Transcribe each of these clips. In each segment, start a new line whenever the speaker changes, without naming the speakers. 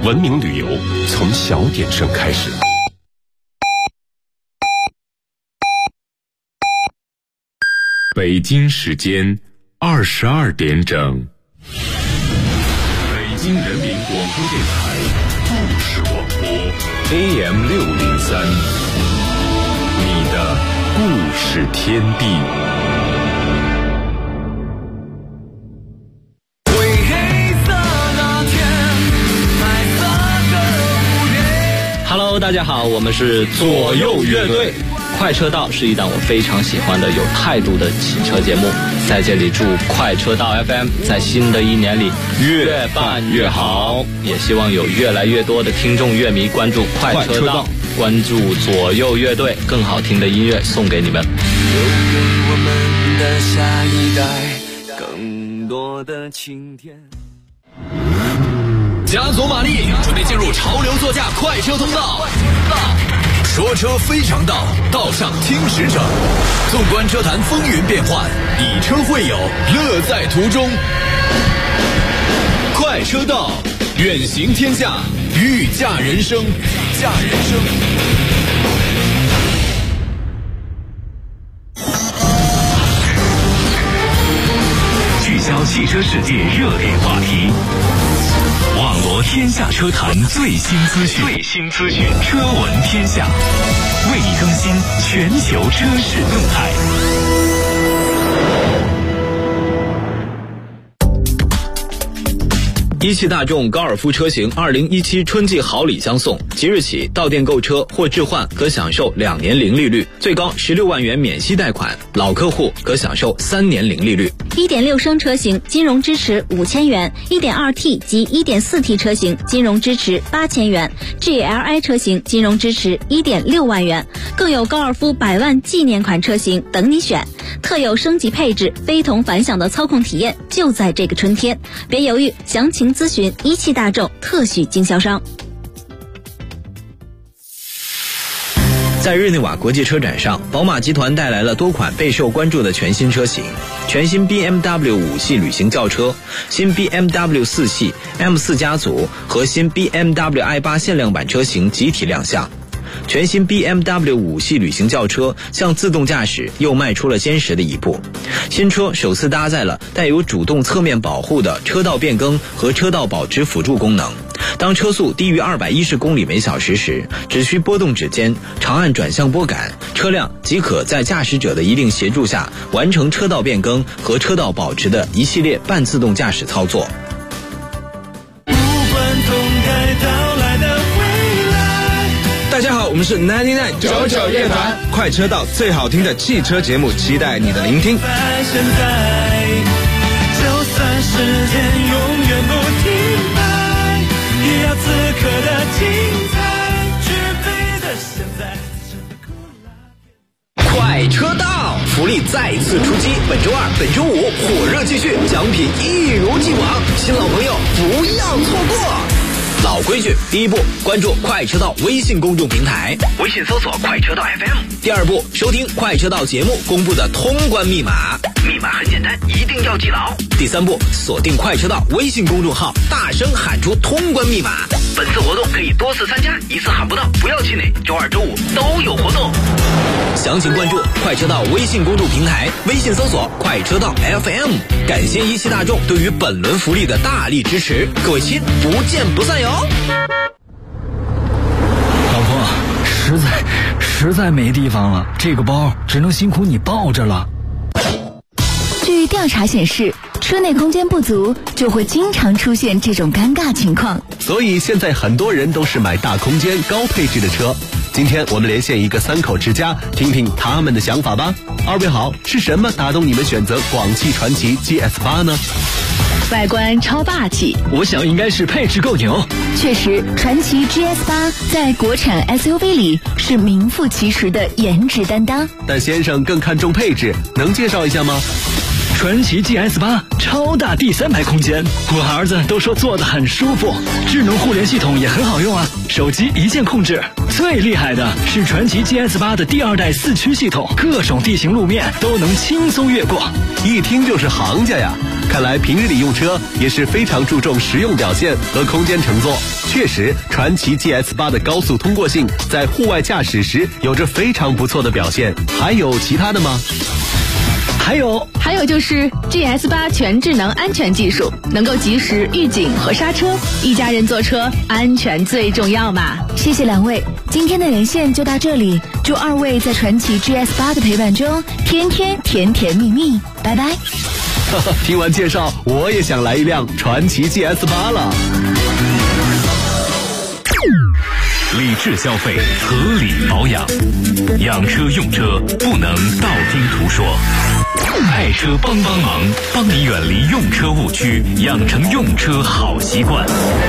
文明旅游从小点声开始。北京时间22点整。北京人民广播电台故事广播 AM603， 你的故事天地。
Hello， 大家好，我们是左右乐队。快车道是一档我非常喜欢的有态度的汽车节目，在这里祝快车道 FM 在新的一年里越办越好，也希望有越来越多的听众乐迷关注快车道，关注左右乐队，更好听的音乐送给你们。
留给我们的下一代更多的晴天。
加佐玛丽准备进入潮流座驾快车通道，说车非常道，道上听使者。纵观车坛风云变幻，以车会友，乐在途中。快车道，远行天下，御驾人生，御驾人生。
聚焦汽车世界热点话题，网罗天下车坛最新资讯，车闻天下，为你更新全球车市动态。
一汽大众高尔夫车型2017春季好礼相送，即日起到店购车或置换可享受2年零利率，最高16万元免息贷款，老客户可享受3年零利率。
1.6升车型金融支持5000元， 1.2T 及 1.4T 车型金融支持8000元， GLI 车型金融支持1.6万元，更有高尔夫100万纪念款车型等你选，特有升级配置，非同凡响的操控体验就在这个春天，别犹豫，详情咨询一汽大众特许经销商。
在日内瓦国际车展上，宝马集团带来了多款备受关注的全新车型，全新 BMW 5系旅行轿车、新 BMW 4系 M4 家族和新 BMW i8 限量版车型集体亮相。全新 BMW 5系旅行轿车向自动驾驶又迈出了坚实的一步。新车首次搭载了带有主动侧面保护的车道变更和车道保持辅助功能。当车速低于210公里每小时时，只需拨动指尖，长按转向拨杆，车辆即可在驾驶者的一定协助下完成车道变更和车道保持的一系列半自动驾驶操作。
大家好，我们是99乐团，快车道最好听的汽车节目，期待你的聆听。
现在就算时间永远不停摆，也要此刻的精彩，具备的现在。
快车道福利再次出击，本周二、本周五火热继续，奖品一如既往，新老朋友不要错过。老规矩，第一步，关注快车道微信公众平台，微信搜索快车道 FM。第二步，收听快车道节目公布的通关密码，密码很简单，一定要记牢。第三步，锁定快车道微信公众号，大声喊出通关密码。本次活动可以多次参加，一次喊不到不要气馁，周二、周五都有活动。详情关注快车道微信公众平台，微信搜索快车道 FM。感谢一汽大众对于本轮福利的大力支持，各位亲，不见不散哟。
老婆，实在没地方了，这个包只能辛苦你抱着了。
据调查显示，车内空间不足就会经常出现这种尴尬情况，
所以现在很多人都是买大空间高配置的车。今天我们连线一个3口之家，听听他们的想法吧。二位好，是什么打动你们选择广汽传祺 GS8 呢？
外观超霸气，
我想应该是配置够牛。
确实，传祺 GS8 在国产 SUV 里是名副其实的颜值担当。
但先生更看重配置，能介绍一下吗？
传祺 GS8 超大第3排空间，我儿子都说坐得很舒服，智能互联系统也很好用啊，手机一键控制。最厉害的是传祺 GS8 的第2代4驱系统，各种地形路面都能轻松越过，
一听就是行家呀。看来平日里用车也是非常注重实用表现和空间乘坐。确实，传祺 GS8 的高速通过性在户外驾驶时有着非常不错的表现。还有其他的吗？
还有就是 GS8 全智能安全技术，能够及时预警和刹车，一家人坐车安全最重要嘛。
谢谢两位，今天的连线就到这里，祝2位在传祺 GS8 的陪伴中天天甜甜蜜蜜，拜拜。
听完介绍，我也想来一辆传祺 GS8 了。
理智消费，合理保养，养车用车不能道听途说。爱车帮忙，帮你远离用车误区，养成用车好习惯。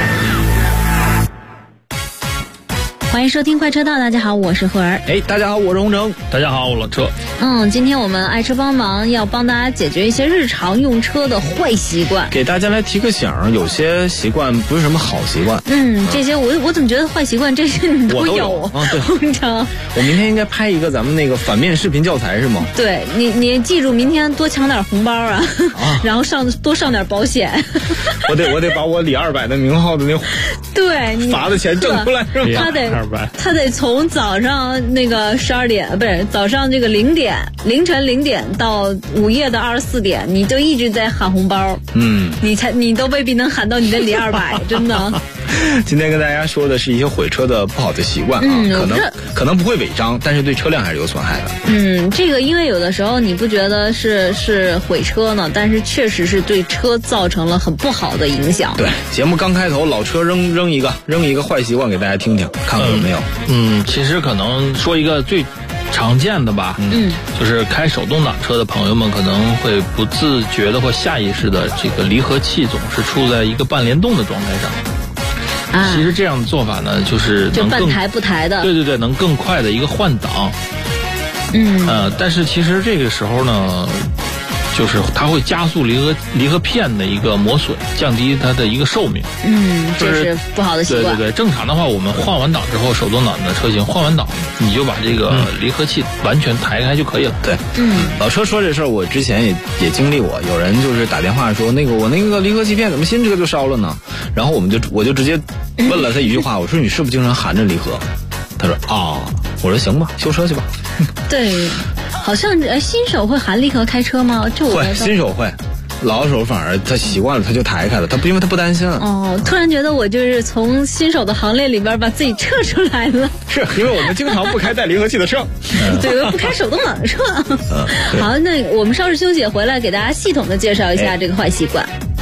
欢迎收听快车道，大家好，我是赫儿。
大家好，我是洪城。
大家好，我老车。
今天我们爱车帮忙要帮大家解决一些日常用车的坏习惯，
给大家来提个醒，有些习惯不是什么好习惯。
这些我怎么觉得坏习惯这些你都有？
对，
洪城。
我明天应该拍一个咱们那个反面视频教材是吗？
对，你记住明天多抢点红包啊，然后多上点保险。
我得把我李200的名号的那
对
罚的钱挣出来是吗？
他得从早上那个12点，不是早上这个凌晨0点到午夜的24点，你就一直在喊红包。你都未必能喊到你的李200，真的。
今天跟大家说的是一些毁车的不好的习惯啊，可能不会违章，但是对车辆还是有损害的。
这个因为有的时候你不觉得是毁车呢，但是确实是对车造成了很不好的影响。
对，节目刚开头老车扔一个坏习惯给大家听听，看看有没有。
其实可能说一个最常见的吧，就是开手动挡车的朋友们可能会不自觉的或下意识的，这个离合器总是处在一个半联动的状态上。其实这样的做法呢，就是能
半抬不抬的，
对，能更快的一个换挡。但是其实这个时候呢，就是它会加速离合片的一个磨损，降低它的一个寿命。
这是不好的习惯。
对，正常的话，我们换完挡之后，手动挡的车型换完挡，你就把这个离合器完全抬开就可以了。
对，老车说这事儿，我之前也经历过，有人就是打电话说我那个离合器片怎么新车就烧了呢？然后我就直接问了他一句话，我说你是不是经常含着离合？他说我说行吧，修车去吧。对，
好像新手会含离合开车吗？
会，新手会，老手反而他习惯了，他就抬开了，因为他不担心了。
突然觉得我就是从新手的行列里边把自己撤出来了。
是因为我们经常不开带离合器的车，
对，不开手动挡的车。好，那我们稍事休息，回来给大家系统的介绍一下这个坏习惯。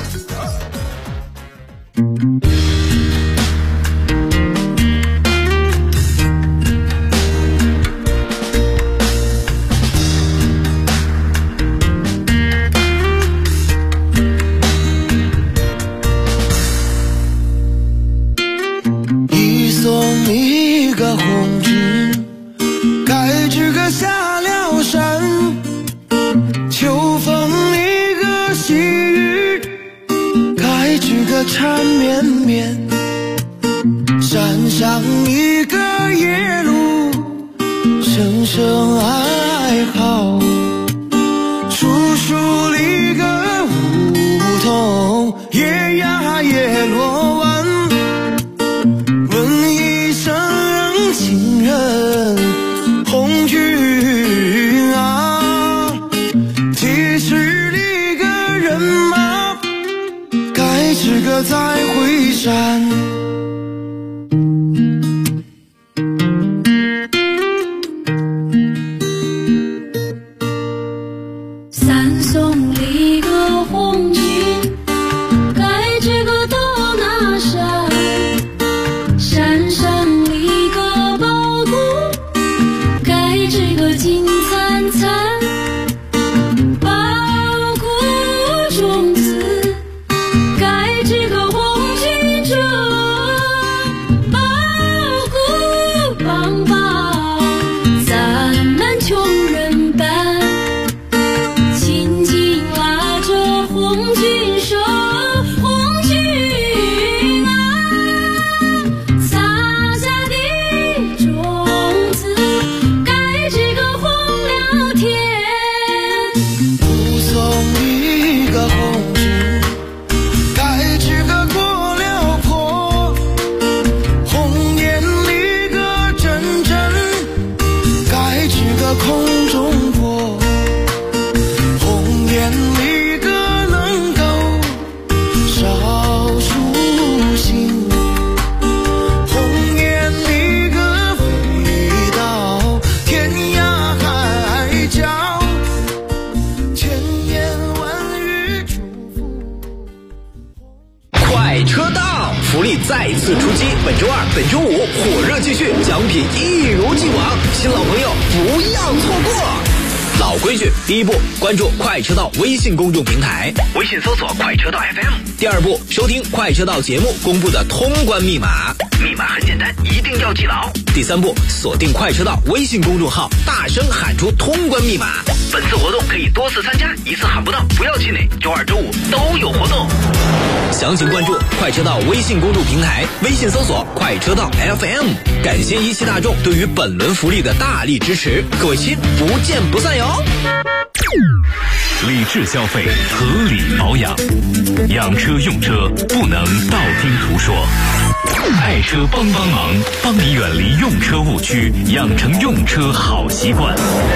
缠绵绵，山上一个夜路，声声哀嚎。树树里个梧桐，夜呀夜落晚。问一声情人红军啊，几十里个人马，该知个再回
利再次出击，本周二、本周五火热继续，奖品一如既往，新老朋友不要错过。老规矩，第一步，关注快车道微信公众平台，微信搜索快车道 FM。第二步，收听快车道节目公布的通关密码，密码很简单，一定要记牢。第三步，锁定快车道微信公众号，大声喊出通关密码。本次活动可以多次参加，一次喊不到不要气馁，周二、周五都有活动。详情关注快车道微信公众平台，微信搜索快车道 FM。感谢一汽大众对于本轮福利的大力支持，各位亲，不见不散哟！
理智消费，合理保养，养车用车不能道听途说。爱车帮忙，帮你远离用车误区，养成用车好习惯。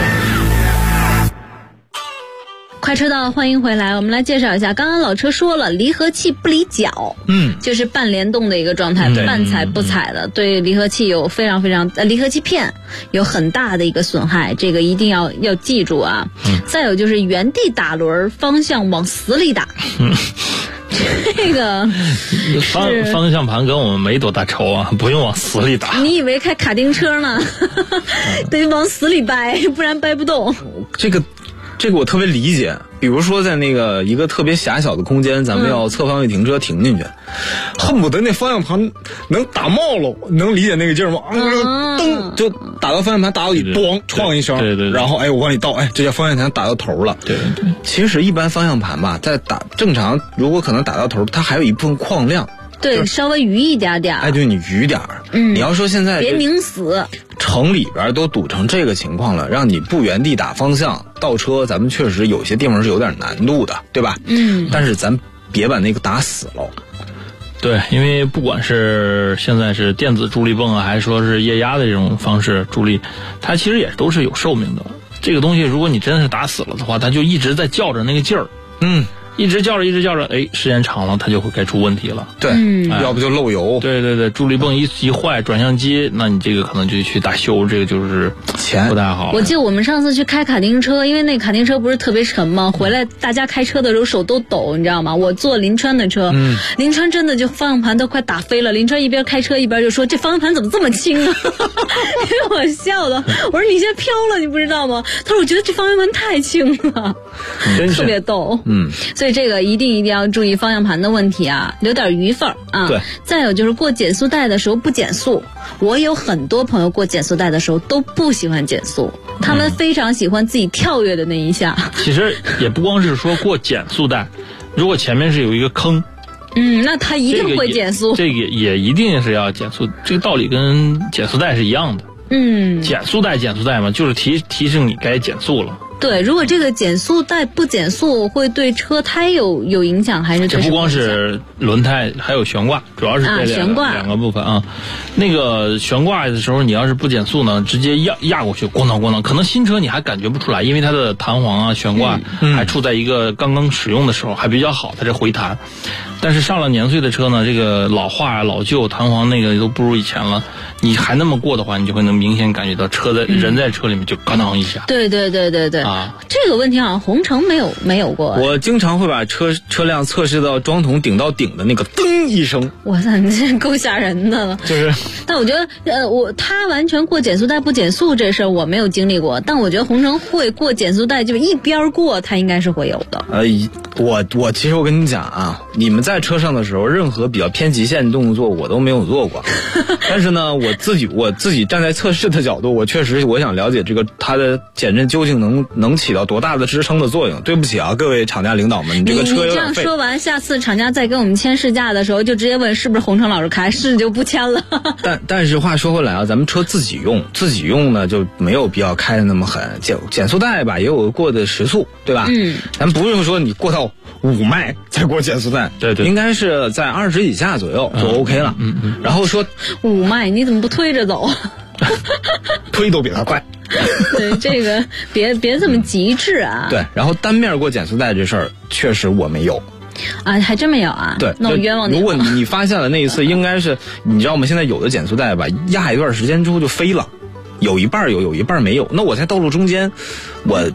快车道，欢迎回来。我们来介绍一下，刚刚老车说了，离合器不离脚，就是半联动的一个状态，半踩不踩的，对离合器有非常离合器片有很大的一个损害，这个一定要记住啊。再有就是原地打轮，方向往死里打。这个
方向盘跟我们没多大仇啊，不用往死里打。
你以为开卡丁车呢？得往死里掰，不然掰不动。
这个我特别理解，比如说在那个一个特别狭小的空间，咱们要侧方位停车停进去，恨不得那方向盘能打冒了，能理解那个劲儿吗？噔就打到方向盘，打到底，咣撞一声，对，然后我往里倒，这叫方向盘打到头了。对，其实一般方向盘吧，在打正常，如果可能打到头，它还有一部分矿量。
对，稍微余一点点。
对，你余点儿。你要说现在
别拧死。
城里边都堵成这个情况了，让你不原地打方向倒车，咱们确实有些地方是有点难度的，对吧？但是咱别把那个打死了。
对，因为不管是现在是电子助力泵啊，还是说是液压的这种方式助力，它其实也都是有寿命的。这个东西如果你真的是打死了的话，它就一直在较着那个劲儿。一直叫着，时间长了，它就会该出问题了。
对，要不就漏油。
对，助力泵一坏，转向机，那你这个可能就去大修，这个就是钱不太好。
我记得我们上次去开卡丁车，因为那卡丁车不是特别沉吗？回来大家开车的时候手都抖，你知道吗？我坐林川的车，林川真的就方向盘都快打飞了。林川一边开车一边就说：“这方向盘怎么这么轻啊？”给我笑的。我说：“你现在飘了，你不知道吗？”他说：“我觉得这方向盘太轻了。”特别逗。所以这个一定要注意方向盘的问题啊，留点余份啊。对。再有就是过减速带的时候不减速，我有很多朋友过减速带的时候都不喜欢减速，他们非常喜欢自己跳跃的那一下。
其实也不光是说过减速带，如果前面是有一个坑，
那他一定会减速。
这个也一定是要减速，这个道理跟减速带是一样的。减速带嘛，就是提醒你该减速了。
对，如果这个减速带不减速，会对车胎有影响，还是
这不光是轮胎，还有悬挂，主要是这两个部分啊。那个悬挂的时候，你要是不减速呢，直接压过去，咣当，可能新车你还感觉不出来，因为它的弹簧啊、悬挂还处在一个刚刚使用的时候，还比较好，它这回弹。但是上了年岁的车呢，这个老化老旧，弹簧那个都不如以前了。你还那么过的话，你就会能明显感觉到人在车里面就咣当一下。
对啊，这个问题好像红城没有过。
我经常会把车辆测试到装筒顶到顶的那个噔一声。
我操，你这够吓人的了。就是，但我觉得他完全过减速带不减速这事儿我没有经历过，但我觉得红城会过减速带就一边过，他应该是会有的。
我其实我跟你讲啊，你们在车上的时候，任何比较偏极限的动作我都没有做过。但是呢，我自己站在测试的角度，我想了解这个它的减震究竟能起到多大的支撑的作用。对不起啊，各位厂家领导们，你这个车有点废。
你这样说完，下次厂家再跟我们签试驾的时候，就直接问是不是红城老师开，是就不签了。
但是话说回来啊，咱们车自己用呢就没有必要开的那么狠。减速带吧也有过的时速，对吧？咱不用说你过到5迈再过减速带，对，应该是在20以下左右就 OK 了。然后说
5迈，你怎么不推着走？
推都比他快。
对，这个别这么极致啊。
对，然后单面过减速带这事儿，确实我没有。
啊，还真没有啊。
对，
那我冤枉你。
如果你发现了那一次，应该是你知道吗？现在有的减速带吧，压一段时间之后就飞了，有一半有一半没有。那我在道路中间，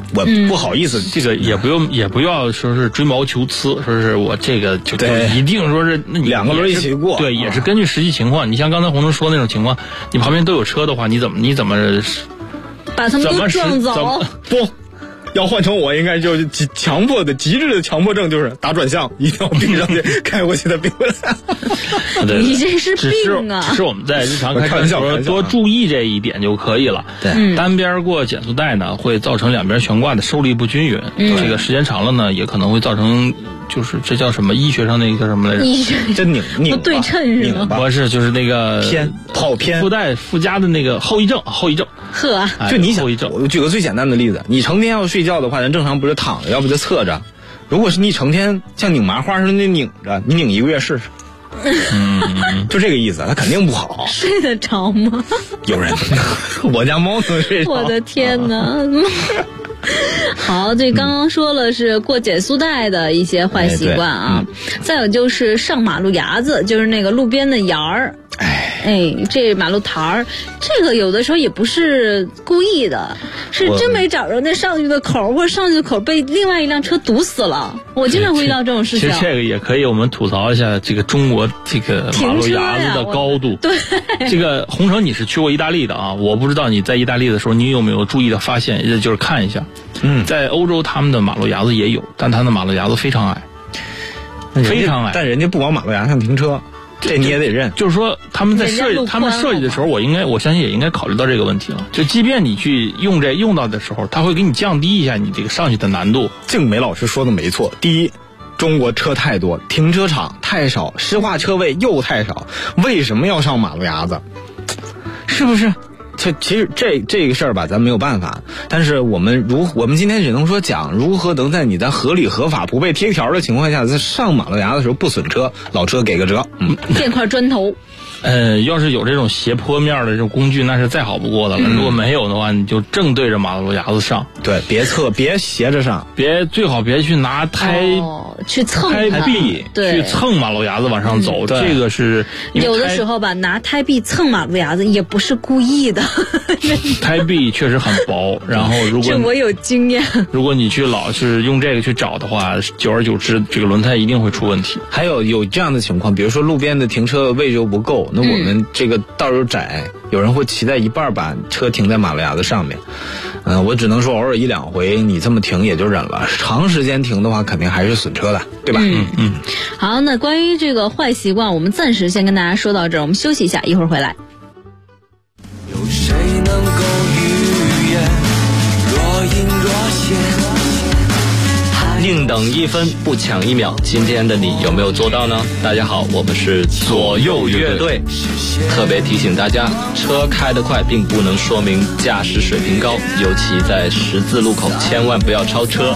我不好意思，
这个也不要说是追毛求疵，说是我这个就一定说是那你
2个轮一起过，
对，也是根据实际情况。你像刚才洪城说那种情况，你旁边都有车的话，你怎么
把他们都撞走？
不。要换成我，应该就极致的强迫症，就是打转向，一定要并上去，开过去再并回来。
你这是病啊！
只是我们在日常开车的时候多注意这一点就可以了。
对，
单边过减速带呢，会造成两边悬挂的受力不均匀，这个时间长了呢，也可能会造成。就是这叫什么？医学上那个叫什么来着？
这拧
不对称是吗？
不是，就是那个
跑偏
附加的那个后遗症。
呵，
就你想，我举个最简单的例子，你成天要睡觉的话，人正常不是躺着，要不就侧着。如果是你成天像拧麻花似的那拧着，你拧1个月试试。就这个意思，它肯定不好。
睡得着吗？
有人，我家猫能睡着。
我的天哪！好，这刚刚说了是过减速带的一些坏习惯啊，再有就是上马路牙子，就是那个路边的沿儿。这马路台儿，这个有的时候也不是故意的，是真没找着那上去的口，或者上去的口被另外一辆车堵死了。我经常会遇到这种事情。
其实这个也可以，我们吐槽一下这个中国这个马路牙子的高度。
对，
这个洪城你是去过意大利的啊？我不知道你在意大利的时候，你有没有注意的发现，就是看一下。在欧洲他们的马路牙子也有，但他们的马路牙子非常矮，非常矮。
但人家不往马路牙上停车。这你也得认，
就是说他们在设计的时候，我相信也应该考虑到这个问题了。就即便你去用到的时候，他会给你降低一下你这个上去的难度。
静梅老师说的没错，第一，中国车太多，停车场太少，实话车位又太少，为什么要上马路牙子？是不是？其实这个事儿吧，咱没有办法。但是我们今天只能说讲如何能在你在合理合法不被贴条的情况下，在上马路牙子的时候不损车，老车给个折。
垫块砖头。
要是有这种斜坡面的这种工具，那是再好不过的了。如果没有的话，你就正对着马路牙子上。
对，别斜着上，
最好别去拿
去蹭
胎壁，去蹭马路牙子往上走。这个是
有的时候吧，拿胎壁蹭马路牙子也不是故意的。
胎壁确实很薄，然后如果
这我有经验。
如果你去老是用这个去找的话，久而久之，这个轮胎一定会出问题。
还有这样的情况，比如说路边的停车位置不够。那我们这个道又窄，有人会骑在一半把车停在马路牙子上面。我只能说偶尔1-2回你这么停也就忍了，长时间停的话肯定还是损车的，对吧？
好，那关于这个坏习惯，我们暂时先跟大家说到这儿，我们休息一下，一会儿回来。
有谁能够预言若隐若现？
宁等1分不抢1秒，今天的你有没有做到呢？大家好，我们是左右乐队，特别提醒大家，车开得快并不能说明驾驶水平高，尤其在十字路口千万不要超车。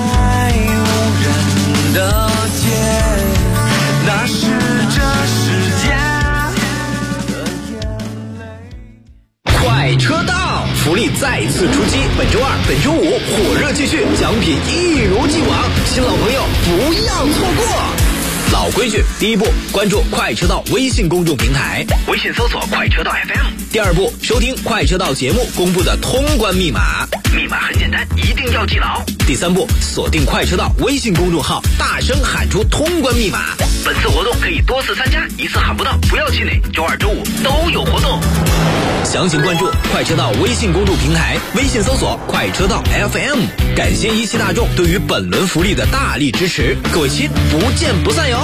那是这世界
快车道福利再次出击，本周2、本周5火热继续，奖品一如既往，新老朋友不要错过。老规矩，第一步，关注快车道微信公众平台，微信搜索快车道 FM。第二步，收听快车道节目公布的通关密码，密码很简单，一定要记牢。第三步，锁定快车道微信公众号，大声喊出通关密码。本次活动可以多次参加，一次喊不到不要气馁，周2、周5都有活动。详情关注快车道微信公众平台，微信搜索快车道 FM。感谢一汽大众对于本轮福利的大力支持，各位亲，不见不散哟。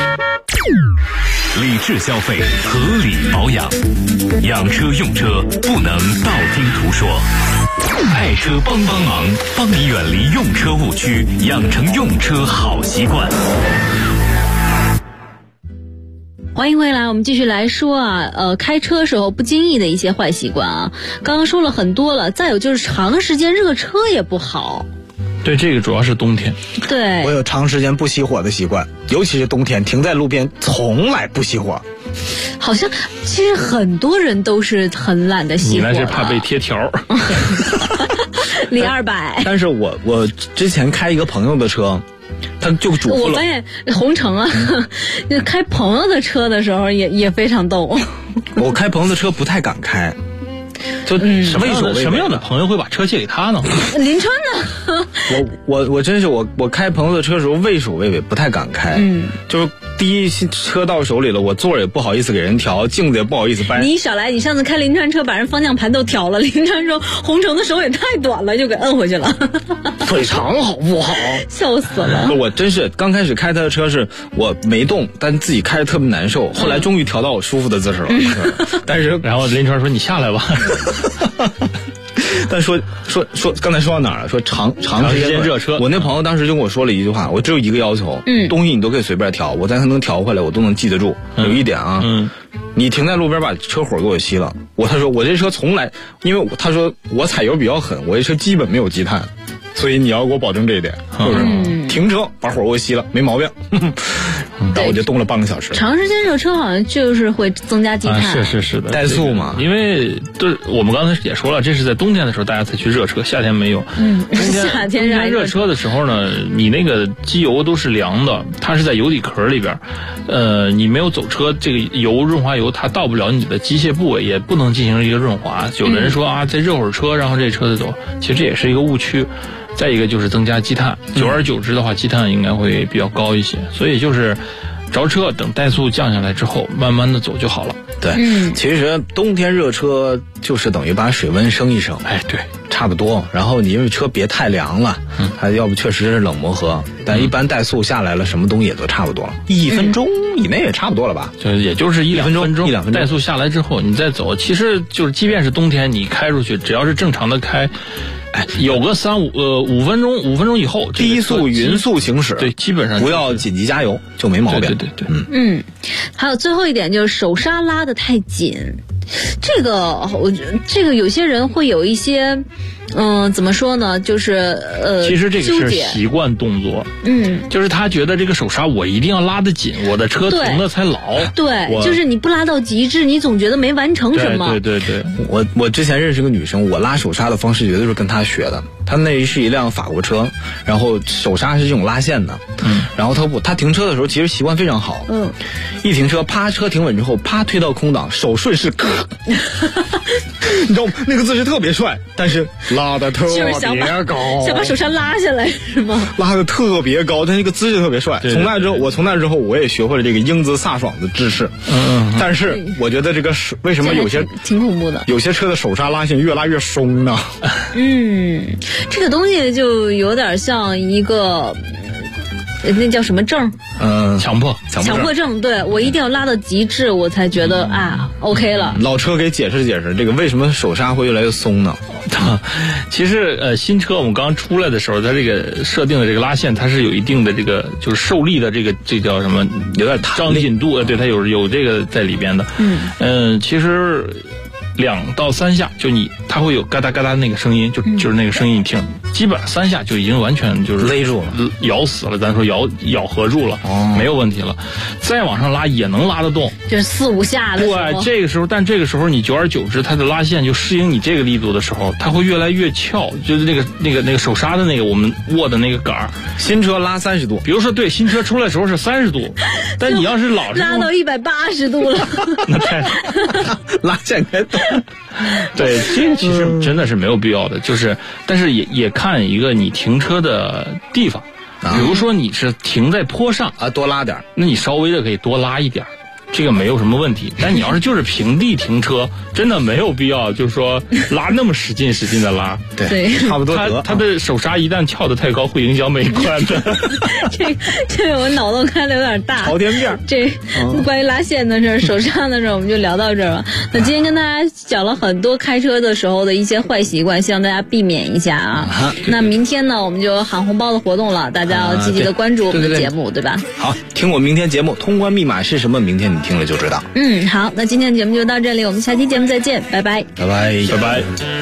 理智消费，合理保养，养车用车不能道听途说。爱车帮忙，帮你远离用车误区，养成用车好习惯。
欢迎回来，我们继续来说开车时候不经意的一些坏习惯啊。刚刚说了很多了，再有就是长时间热车也不好。
对，这个主要是冬天。
对，
我有长时间不熄火的习惯，尤其是冬天，停在路边从来不熄火。
好像其实很多人都是很懒得熄火。
你那是怕被贴条。
离200。
但是我之前开一个朋友的车，他就嘱咐了。
我发现洪城啊，开朋友的车的时候也非常逗。
我开朋友的车不太敢开。
就什么样的朋友会把车借给他呢？
林川呢？
我真是我开朋友的车的时候畏首畏尾，不太敢开。就是第一车到手里了，我座也不好意思给人调，镜子也不好意思掰。
你少来，你上次开林川车把人方向盘都调了，林川说红橙的手也太短了，就给摁回去了。
腿长好不好？
笑死了！
我真是刚开始开他的车是我没动，但自己开着特别难受，后来终于调到我舒服的姿势了。但是
然后林川说你下来吧。
但说刚才说到哪儿了？说长时间热车，我那朋友当时就跟我说了一句话，我只有一个要求，东西你都可以随便调，我但它能调回来，我都能记得住。有一点啊，你停在路边把车火给我熄了，他说我这车从来，因为他说我踩油比较狠，我这车基本没有积碳，所以你要给我保证这一点，是不是？停车把火给我熄了，没毛病。然后我就动了半个小时。
长时间热车好像就是会增加积碳，
是的，
怠速嘛。
因为我们刚才也说了，这是在冬天的时候大家才去热车，夏天没有。
夏天
热车的时候呢，你那个机油都是凉的，它是在油底壳里边，你没有走车，这个润滑油它到不了你的机械部位，也不能进行一个润滑。有的人说啊，再热会儿车，然后这车子走，其实这也是一个误区。再一个就是增加积碳，久而久之的话，积碳应该会比较高一些，所以就是着车等怠速降下来之后，慢慢的走就好了。
对，其实冬天热车就是等于把水温升一升，
对，
差不多。然后你因为车别太凉了，它要不确实是冷磨合，但一般怠速下来了，什么东西也都差不多了，1分钟以内也差不多了吧？
就也就是一两分钟，
怠
速下来之后你再走，其实就是即便是冬天你开出去，只要是正常的开。有个5分钟以后，
低速匀速行驶，
对，基本上
不要紧急加油就没毛病。
对，
还有最后一点就是手刹拉得太紧，这个有些人会有一些，怎么说呢？就是
其实这个是习惯动作，就是他觉得这个手刹我一定要拉得紧，我的车停的才牢。
对，就是你不拉到极致，你总觉得没完成什么。
对，
我之前认识个女生，我拉手刹的方式绝对是跟她学的。她那是一辆法国车，然后手刹是这种拉线的，然后她停车的时候其实习惯非常好，一停车啪，车停稳之后啪推到空档，手顺势你知道吗？那个姿势特别帅，但是拉的特别高，
想把手刹拉下来是吗？
拉的特别高，但那个姿势特别帅。从那之后我也学会了这个英姿飒爽的姿势。但是我觉得这个为什么有些
挺恐怖的，
有些车的手刹拉线越拉越松呢？
这个东西就有点像一个。那叫什么症？
强迫
症。对，我一定要拉到极致，我才觉得OK 了。
老车给解释解释，这个为什么手刹会越来越松呢？
其实新车我们刚出来的时候，它这个设定的这个拉线，它是有一定的这个就是受力的这叫什么？有点张紧度，对，它有这个在里边的。其实2到3下它会有嘎哒嘎哒那个声音，就是那个声音，你听，基本上3下就已经完全就是
勒住了，
咬死了，咱说咬合住了，没有问题了。再往上拉也能拉得动，
就是4、5下的时候。
对，这个时候你久而久之，它的拉线就适应你这个力度的时候，它会越来越翘，就是那个手刹的那个我们握的那个杆儿。
新车拉30度，
比如说对，新车出来的时候是30度，但你要是老是
拉到180度了，
那太
拉线该动。
对，这个其实真的是没有必要的，就是但是也看一个你停车的地方，比如说你是停在坡上
多拉点，
那你稍微的可以多拉一点，这个没有什么问题。但你要是就是平地停车，真的没有必要就是说拉那么使劲的拉。
对，差不多得。
它的手刹一旦翘得太高，会影响美观的。
这个我脑洞开的有点大。
朝天辫。
这关于拉线的事儿、手刹的事儿，我们就聊到这儿了。那今天跟大家讲了很多开车的时候的一些坏习惯，希望大家避免一下啊。那明天呢，我们就喊红包的活动了，大家要积极的关注我们的节目，对吧？
好，听我明天节目，通关密码是什么？明天你听了就知道。
好，那今天的节目就到这里，我们下期节目再见，拜拜，
拜拜，
拜拜。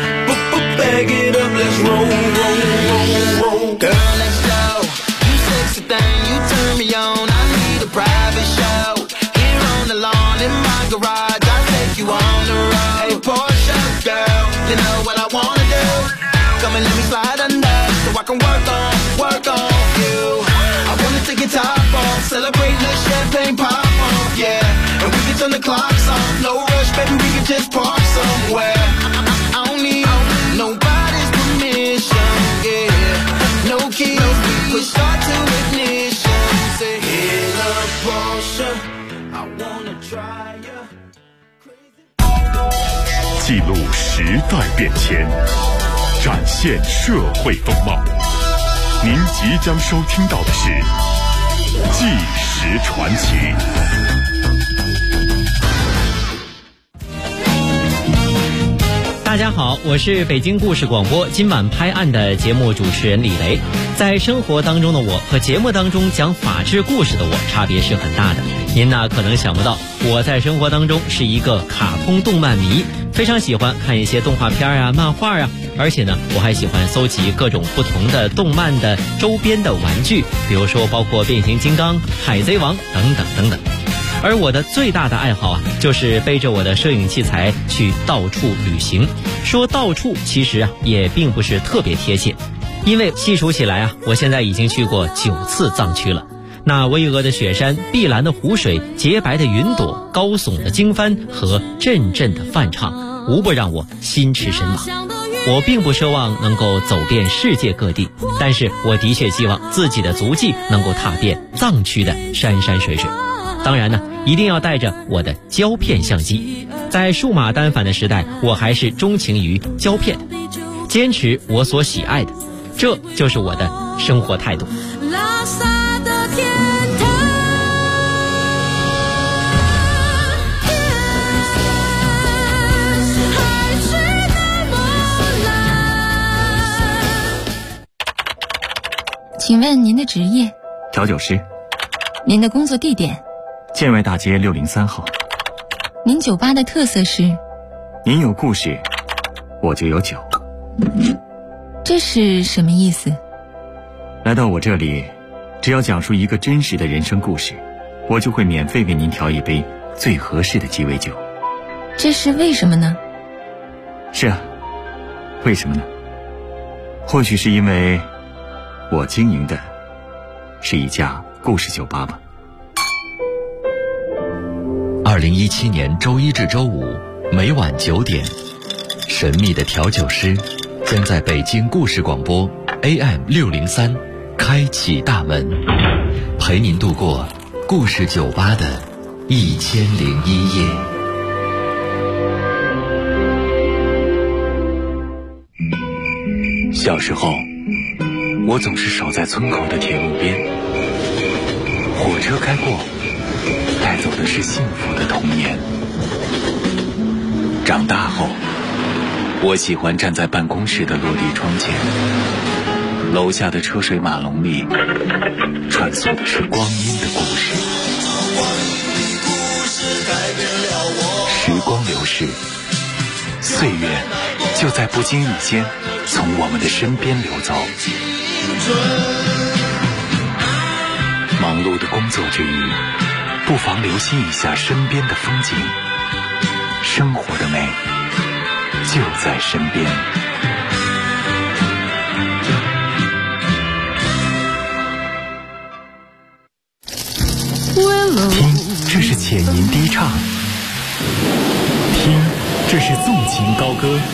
Bag it up, let's roll, roll. Girl, let's go. You sexy thing, you turn me on. I need a private show. Here on the lawn in my garage, I'll take you on the road. Hey, Porsche girl, you know what I wanna do. Come and let me slide under, so I can work on you. I wanna take your top off, celebrate, let champagne pop off, yeah. And we can turn the clocks off, no rush, baby, we can just park somewhere.
记录时代变迁，展现社会风貌。您即将收听到的是《纪实传奇》。
大家好，我是北京故事广播今晚拍案的节目主持人李雷。在生活当中的我和节目当中讲法治故事的我差别是很大的。您呢可能想不到，我在生活当中是一个卡通动漫迷，非常喜欢看一些动画片啊、漫画啊，而且呢我还喜欢搜集各种不同的动漫的周边的玩具，比如说包括变形金刚、海贼王等等等等。而我的最大的爱好啊，就是背着我的摄影器材去到处旅行。说到处其实啊也并不是特别贴切，因为细数起来啊，我现在已经去过9次藏区了。那巍峨的雪山、碧蓝的湖水、洁白的云朵、高耸的经幡和阵阵的梵唱，无不让我心驰神往。我并不奢望能够走遍世界各地，但是我的确希望自己的足迹能够踏遍藏区的山山水水。当然呢，一定要带着我的胶片相机。在数码单反的时代，我还是钟情于胶片，坚持我所喜爱的，这就是我的生活态度。拉萨的天堂，海是那么蓝。
请问您的职业？
调酒师。
您的工作地点？
建外大街603号。
您酒吧的特色是？
您有故事，我就有酒。
这是什么意思？
来到我这里，只要讲述一个真实的人生故事，我就会免费为您调一杯最合适的鸡尾酒。
这是为什么呢？
是啊，为什么呢？或许是因为我经营的是一家故事酒吧吧。
2017年周一至周五每晚9点，神秘的调酒师将在北京故事广播 AM603开启大门，陪您度过故事酒吧的1001夜。
小时候，我总是守在村口的铁路边，火车开过，带走的是幸福的童年。长大后，我喜欢站在办公室的落地窗前，楼下的车水马龙里穿梭的是光阴的故事。时光流逝，岁月就在不经意间从我们的身边流走。忙碌的工作之余，不妨留心一下身边的风景，生活的美就在身边。
听，这是浅吟低唱；听，这是纵情高歌。